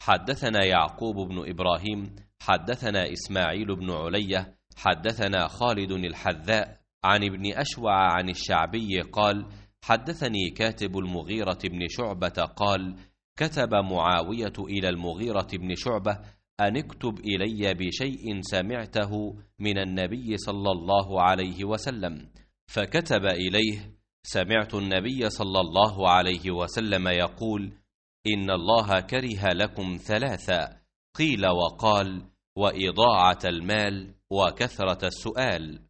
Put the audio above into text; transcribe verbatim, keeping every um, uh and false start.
حدثنا يعقوب بن إبراهيم حدثنا إسماعيل بن علية حدثنا خالد الحذاء عن ابن أشوع عن الشعبي قال حدثني كاتب المغيرة بن شعبة قال كتب معاوية إلى المغيرة بن شعبة أن اكتب إلي بشيء سمعته من النبي صلى الله عليه وسلم، فكتب إليه: سمعت النبي صلى الله عليه وسلم يقول: إن الله كره لكم ثلاثا، قيل وقال: وإضاعة المال وكثرة السؤال.